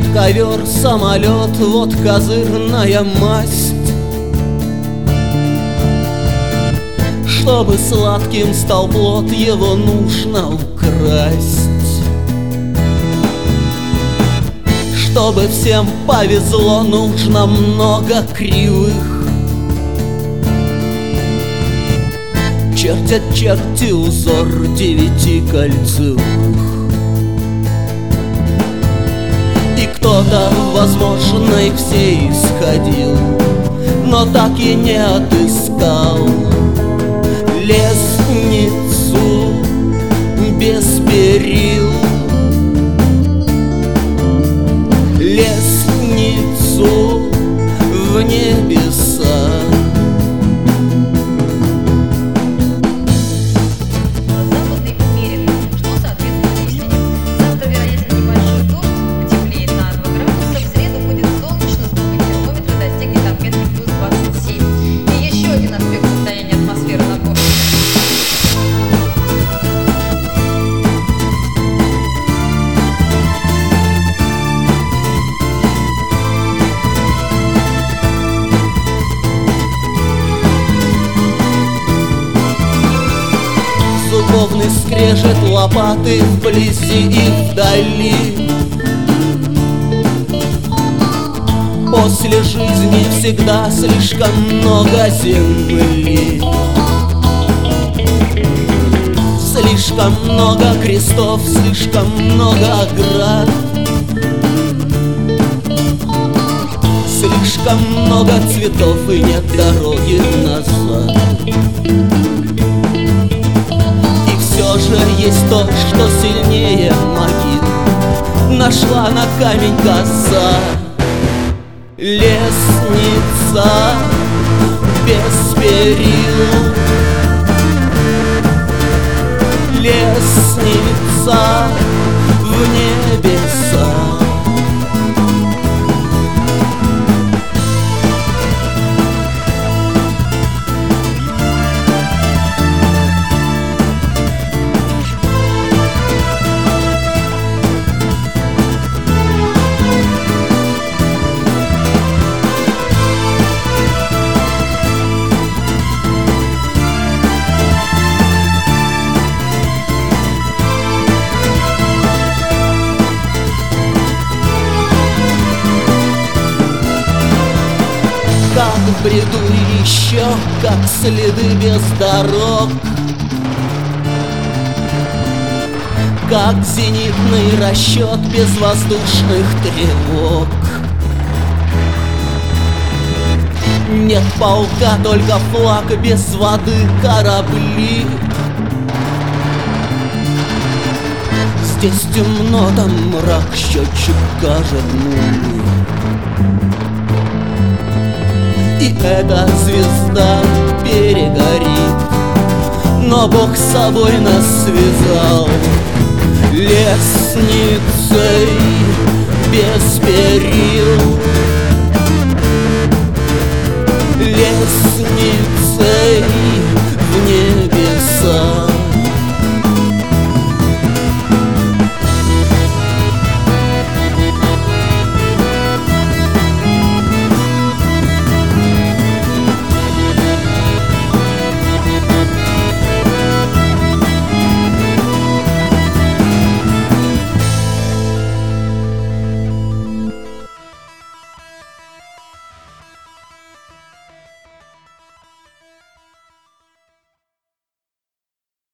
ковер, самолет, вот козырная масть. Чтобы сладким стал плод, его нужно украсть. Чтобы всем повезло, нужно много кривых. Чертят черти узор 9 кольцевых. И кто-то, возможно, их все исходил, но так и не отыскал лестницу без перил. Лестницу в небеса. Западный умеренный, что соответствует истине. Завтра вероятен небольшой дождь, потеплеет на 2 градуса. В среду будет солнечно, столбик термометра достигнет отметки плюс 27. И еще один аспект состояния атмосферы на городе. Зубовный скрежет лопаты вблизи и вдали. После жизни всегда слишком много земли. Слишком много крестов, слишком много оград. Слишком много цветов и нет дороги назад. Все же есть то, что сильнее могил. Нашла на камень коса. Лестница без перил. Лестница в небеса. Как в бреду еще, как следы без дорог, как зенитный расчет без воздушных тревог. Нет полка, только флаг, без воды корабли. Здесь темно, там мрак, счетчик кажет нули. И эта звезда перегорит, но Бог с собой нас связал лестницей без перил. Лестницей